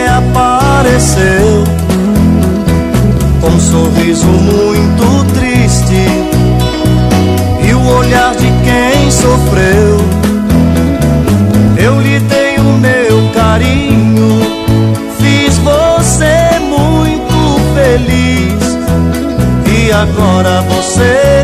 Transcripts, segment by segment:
apareceu com um sorriso muito triste e o olhar de quem sofreu. Eu lhe dei o meu carinho, fiz você muito feliz, e agora você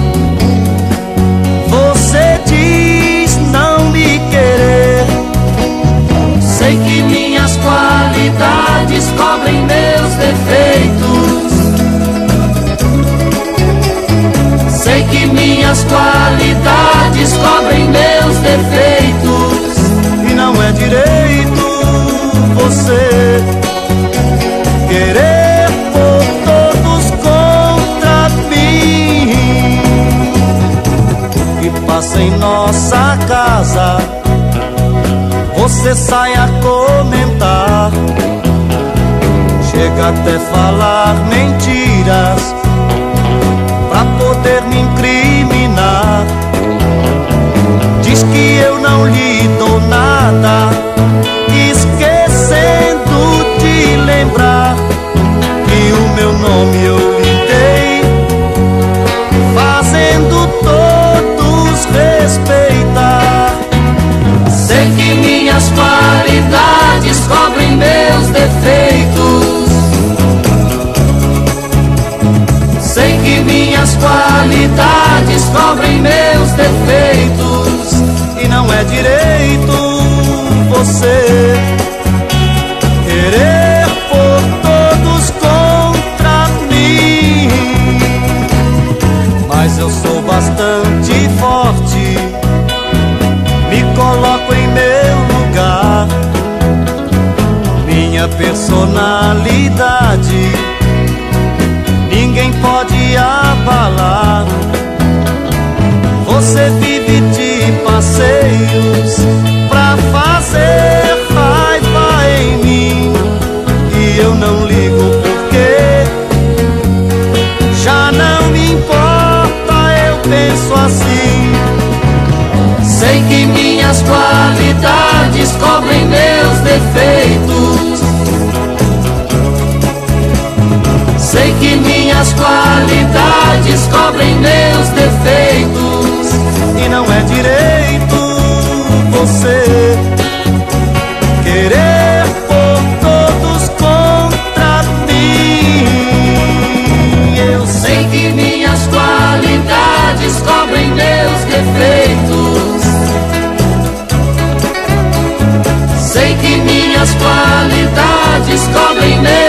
diz não me querer. Sei que minhas qualidades cobrem meus defeitos. Sei que minhas qualidades cobrem meus defeitos. E não é direito você querer por todos contra mim. E passa em nossa casa, você sai a comentar, chega até falar mentiras pra poder me incriminar. Diz que eu não lhe dou nada, esquecendo de lembrar que o meu nome eu lhe dei, fazendo todos respeitar. Sei que minhas qualidades cobrem meus defeitos. Sei que minhas qualidades cobrem meus defeitos. E não é direito você querer por todos contra mim. Mas eu sou bastante forte, me coloco em meu lugar. Minha personalidade ninguém pode abalar. Você vive de passeios pra fazer raiva em mim, e eu não ligo porque já não me importa, eu penso assim. Sei que minhas qualidades cobrem meus defeitos. Sei que minhas qualidades cobrem meus defeitos. E não é direito você querer por todos contra mim. Eu sei que minhas qualidades cobrem meus defeitos. Sei que minhas qualidades cobrem meus